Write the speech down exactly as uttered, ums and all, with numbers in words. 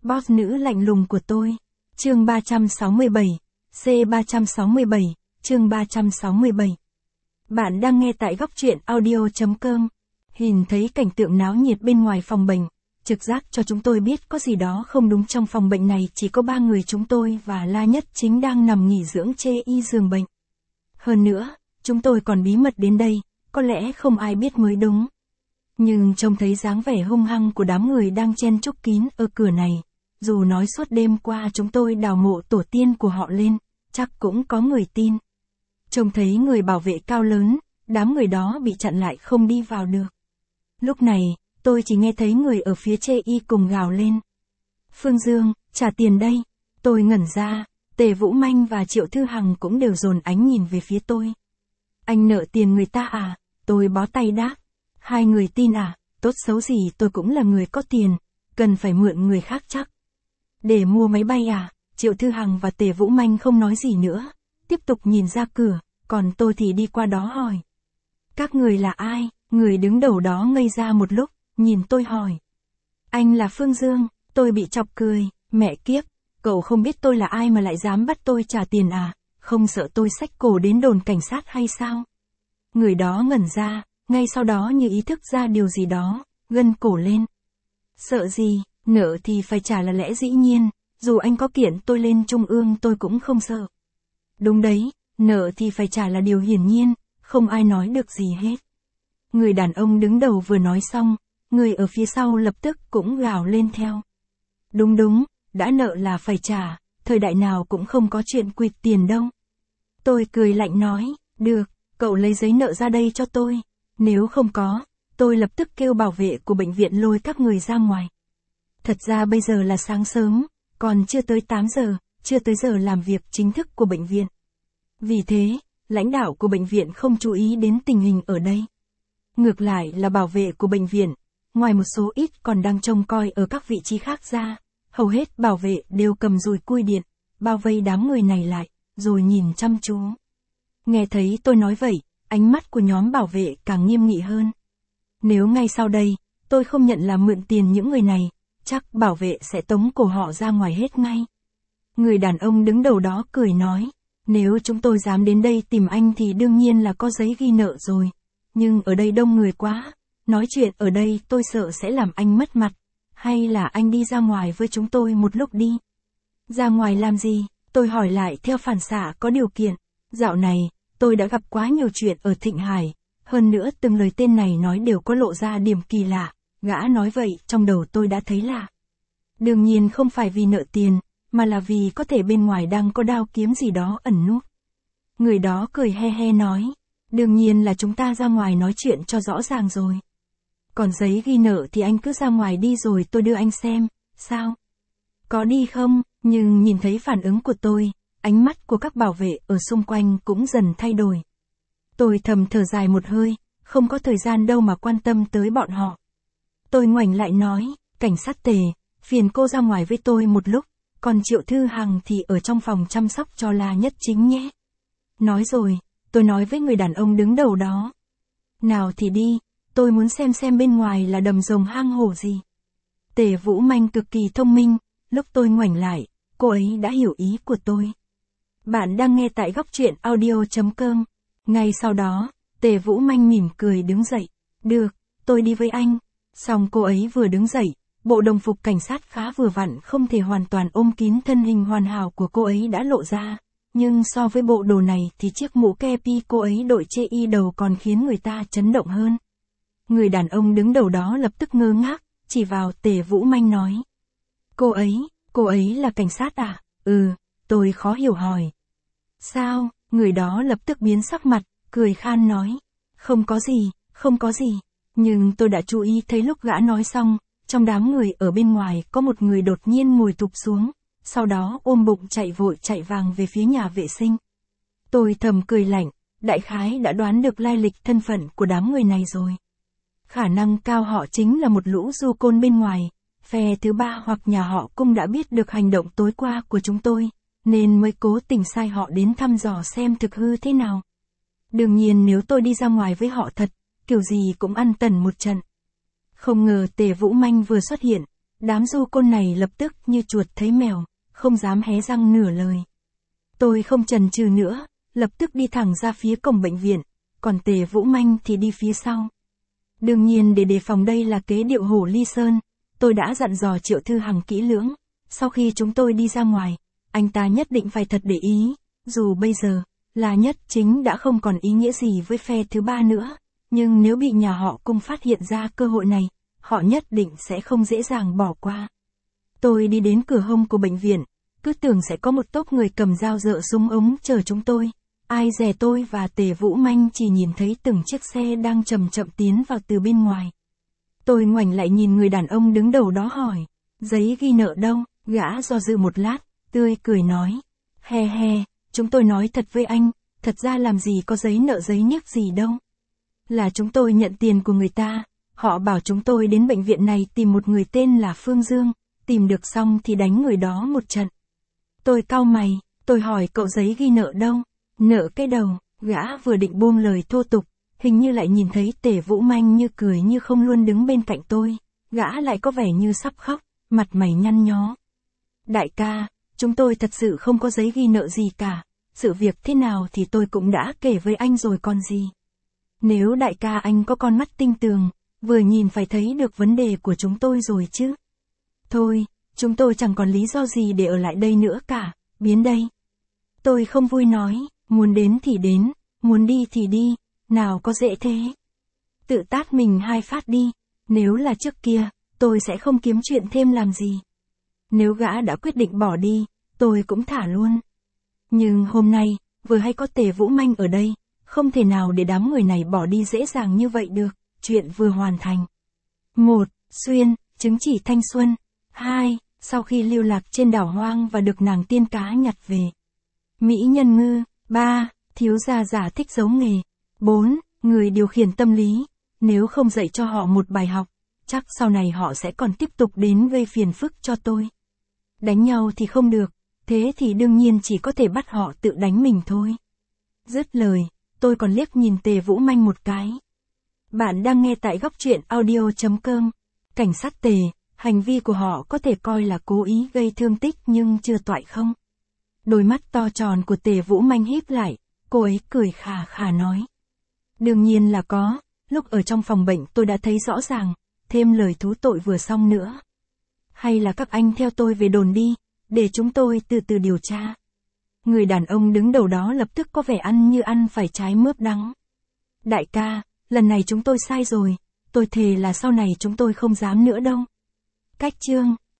Boss nữ lạnh lùng của tôi. Chương ba trăm sáu mươi bảy, C ba trăm sáu mươi bảy, chương ba trăm sáu mươi bảy. Bạn đang nghe tại góc truyện audio chấm com. Nhìn thấy cảnh tượng náo nhiệt bên ngoài phòng bệnh, trực giác cho chúng tôi biết có gì đó không đúng. Trong phòng bệnh này chỉ có ba người chúng tôi và La Nhất Chính đang nằm nghỉ dưỡng chê y giường bệnh. Hơn nữa, chúng tôi còn bí mật đến đây, có lẽ không ai biết mới đúng. Nhưng trông thấy dáng vẻ hung hăng của đám người đang chen chúc kín ở cửa này, dù nói suốt đêm qua chúng tôi đào mộ tổ tiên của họ lên, chắc cũng có người tin. Trông thấy người bảo vệ cao lớn, đám người đó bị chặn lại không đi vào được. Lúc này, tôi chỉ nghe thấy người ở phía chê y cùng gào lên. Phương Dương, trả tiền đây. Tôi ngẩn ra, Tề Vũ Manh và Triệu Thư Hằng cũng đều dồn ánh nhìn về phía tôi. Anh nợ tiền người ta à? Tôi bó tay đáp. Hai người tin à? Tốt xấu gì tôi cũng là người có tiền, cần phải mượn người khác chắc. Để mua máy bay à? Triệu Thư Hằng và Tề Vũ Manh không nói gì nữa, tiếp tục nhìn ra cửa, còn tôi thì đi qua đó hỏi. Các người là ai? Người đứng đầu đó ngây ra một lúc, nhìn tôi hỏi. Anh là Phương Dương. Tôi bị chọc cười. Mẹ kiếp, cậu không biết tôi là ai mà lại dám bắt tôi trả tiền à? Không sợ tôi xách cổ đến đồn cảnh sát hay sao? Người đó ngẩn ra, ngay sau đó như ý thức ra điều gì đó, gân cổ lên. Sợ gì, nợ thì phải trả là lẽ dĩ nhiên, dù anh có kiện tôi lên trung ương tôi cũng không sợ. Đúng đấy, nợ thì phải trả là điều hiển nhiên, không ai nói được gì hết. Người đàn ông đứng đầu vừa nói xong, người ở phía sau lập tức cũng gào lên theo. Đúng đúng, đã nợ là phải trả, thời đại nào cũng không có chuyện quỵt tiền đâu. Tôi cười lạnh nói, được, cậu lấy giấy nợ ra đây cho tôi. Nếu không có, tôi lập tức kêu bảo vệ của bệnh viện lôi các người ra ngoài. Thật ra bây giờ là sáng sớm, còn chưa tới tám giờ, chưa tới giờ làm việc chính thức của bệnh viện. Vì thế, lãnh đạo của bệnh viện không chú ý đến tình hình ở đây. Ngược lại là bảo vệ của bệnh viện, ngoài một số ít còn đang trông coi ở các vị trí khác ra, hầu hết bảo vệ đều cầm dùi cui điện, bao vây đám người này lại, rồi nhìn chăm chú. Nghe thấy tôi nói vậy, ánh mắt của nhóm bảo vệ càng nghiêm nghị hơn. Nếu ngay sau đây, tôi không nhận là mượn tiền những người này, chắc bảo vệ sẽ tống cổ họ ra ngoài hết ngay. Người đàn ông đứng đầu đó cười nói, nếu chúng tôi dám đến đây tìm anh thì đương nhiên là có giấy ghi nợ rồi. Nhưng ở đây đông người quá, nói chuyện ở đây tôi sợ sẽ làm anh mất mặt, hay là anh đi ra ngoài với chúng tôi một lúc đi. Ra ngoài làm gì? Tôi hỏi lại theo phản xạ có điều kiện. Dạo này, tôi đã gặp quá nhiều chuyện ở Thịnh Hải, hơn nữa từng lời tên này nói đều có lộ ra điểm kỳ lạ, gã nói vậy trong đầu tôi đã thấy lạ. Đương nhiên không phải vì nợ tiền, mà là vì có thể bên ngoài đang có đao kiếm gì đó ẩn núp. Người đó cười he he nói, đương nhiên là chúng ta ra ngoài nói chuyện cho rõ ràng rồi. Còn giấy ghi nợ thì anh cứ ra ngoài đi rồi tôi đưa anh xem, sao? Có đi không? Nhưng nhìn thấy phản ứng của tôi, ánh mắt của các bảo vệ ở xung quanh cũng dần thay đổi. Tôi thầm thở dài một hơi, không có thời gian đâu mà quan tâm tới bọn họ. Tôi ngoảnh lại nói, cảnh sát Tề, phiền cô ra ngoài với tôi một lúc, còn Triệu Thư Hằng thì ở trong phòng chăm sóc cho La Nhất Chính nhé. Nói rồi, tôi nói với người đàn ông đứng đầu đó. Nào thì đi, tôi muốn xem xem bên ngoài là đầm rồng hang hổ gì. Tề Vũ Manh cực kỳ thông minh, lúc tôi ngoảnh lại, cô ấy đã hiểu ý của tôi. Bạn đang nghe tại góc truyện audio chấm com. Ngay sau đó, Tề Vũ Manh mỉm cười đứng dậy. Được, tôi đi với anh. Xong cô ấy vừa đứng dậy, bộ đồng phục cảnh sát khá vừa vặn không thể hoàn toàn ôm kín thân hình hoàn hảo của cô ấy đã lộ ra. Nhưng so với bộ đồ này thì chiếc mũ kepi cô ấy đội chê y đầu còn khiến người ta chấn động hơn. Người đàn ông đứng đầu đó lập tức ngơ ngác, chỉ vào Tề Vũ Manh nói. Cô ấy, cô ấy là cảnh sát à? Ừ, tôi khó hiểu hỏi. Sao? Người đó lập tức biến sắc mặt, cười khan nói. Không có gì, không có gì. Nhưng tôi đã chú ý thấy lúc gã nói xong, trong đám người ở bên ngoài có một người đột nhiên ngồi thụp xuống, sau đó ôm bụng chạy vội chạy vàng về phía nhà vệ sinh. Tôi thầm cười lạnh, đại khái đã đoán được lai lịch thân phận của đám người này rồi. Khả năng cao họ chính là một lũ du côn bên ngoài, phe thứ ba hoặc nhà họ Cung đã biết được hành động tối qua của chúng tôi, nên mới cố tình sai họ đến thăm dò xem thực hư thế nào. Đương nhiên nếu tôi đi ra ngoài với họ thật, kiểu gì cũng ăn tần một trận. Không ngờ Tề Vũ Manh vừa xuất hiện, Đám du côn này lập tức như chuột thấy mèo, không dám hé răng nửa lời. Tôi không chần chừ nữa, lập tức đi thẳng ra phía cổng bệnh viện, còn Tề Vũ Manh thì đi phía sau. Đương nhiên để đề phòng đây là kế điệu hổ ly sơn, tôi đã dặn dò Triệu Thư Hằng kỹ lưỡng, sau khi chúng tôi đi ra ngoài, anh ta nhất định phải thật để ý, dù bây giờ, là nhất chính đã không còn ý nghĩa gì với phe thứ ba nữa, nhưng nếu bị nhà họ Cung phát hiện ra cơ hội này, họ nhất định sẽ không dễ dàng bỏ qua. Tôi đi đến cửa hông của bệnh viện, cứ tưởng sẽ có một tốp người cầm dao dợ súng ống chờ chúng tôi. Ai dè tôi và Tề Vũ Manh chỉ nhìn thấy từng chiếc xe đang chậm chậm tiến vào từ bên ngoài. Tôi ngoảnh lại nhìn người đàn ông đứng đầu đó hỏi, giấy ghi nợ đâu? Gã do dự một lát, tươi cười nói, he he, chúng tôi nói thật với anh, thật ra làm gì có giấy nợ giấy nhức gì đâu. Là chúng tôi nhận tiền của người ta, họ bảo chúng tôi đến bệnh viện này tìm một người tên là Phương Dương, tìm được xong thì đánh người đó một trận. Tôi cau mày, tôi hỏi cậu giấy ghi nợ đâu? Nợ cái đầu, gã vừa định buông lời thô tục, hình như lại nhìn thấy Tề Vũ Manh như cười như không luôn đứng bên cạnh tôi, gã lại có vẻ như sắp khóc, mặt mày nhăn nhó. Đại ca, chúng tôi thật sự không có giấy ghi nợ gì cả, sự việc thế nào thì tôi cũng đã kể với anh rồi còn gì. Nếu đại ca anh có con mắt tinh tường, vừa nhìn phải thấy được vấn đề của chúng tôi rồi chứ. Thôi, chúng tôi chẳng còn lý do gì để ở lại đây nữa cả, biến đây. Tôi không vui nói, muốn đến thì đến, muốn đi thì đi, nào có dễ thế. Tự tát mình hai phát đi, nếu là trước kia, tôi sẽ không kiếm chuyện thêm làm gì. Nếu gã đã quyết định bỏ đi, tôi cũng thả luôn. Nhưng hôm nay, vừa hay có Tề Vũ Manh ở đây, không thể nào để đám người này bỏ đi dễ dàng như vậy được, chuyện vừa hoàn thành. một. Xuyên, chứng chỉ thanh xuân. hai. Sau khi lưu lạc trên đảo hoang và được nàng tiên cá nhặt về. Mỹ nhân ngư. ba. Thiếu gia giả thích giấu nghề. bốn. Người điều khiển tâm lý. Nếu không dạy cho họ một bài học, chắc sau này họ sẽ còn tiếp tục đến gây phiền phức cho tôi. Đánh nhau thì không được, thế thì đương nhiên chỉ có thể bắt họ tự đánh mình thôi. Dứt lời, tôi còn liếc nhìn Tề Vũ Manh một cái. Bạn đang nghe tại góc truyện audio chấm com. Cảnh sát Tề, hành vi của họ có thể coi là cố ý gây thương tích nhưng chưa toại không? Đôi mắt to tròn của Tề Vũ Manh híp lại, cô ấy cười khà khà nói. Đương nhiên là có, lúc ở trong phòng bệnh tôi đã thấy rõ ràng, thêm lời thú tội vừa xong nữa. Hay là các anh theo tôi về đồn đi, để chúng tôi từ từ điều tra. Người đàn ông đứng đầu đó lập tức có vẻ ăn như ăn phải trái mướp đắng. Đại ca, lần này chúng tôi sai rồi, tôi thề là sau này chúng tôi không dám nữa đâu. Cách chương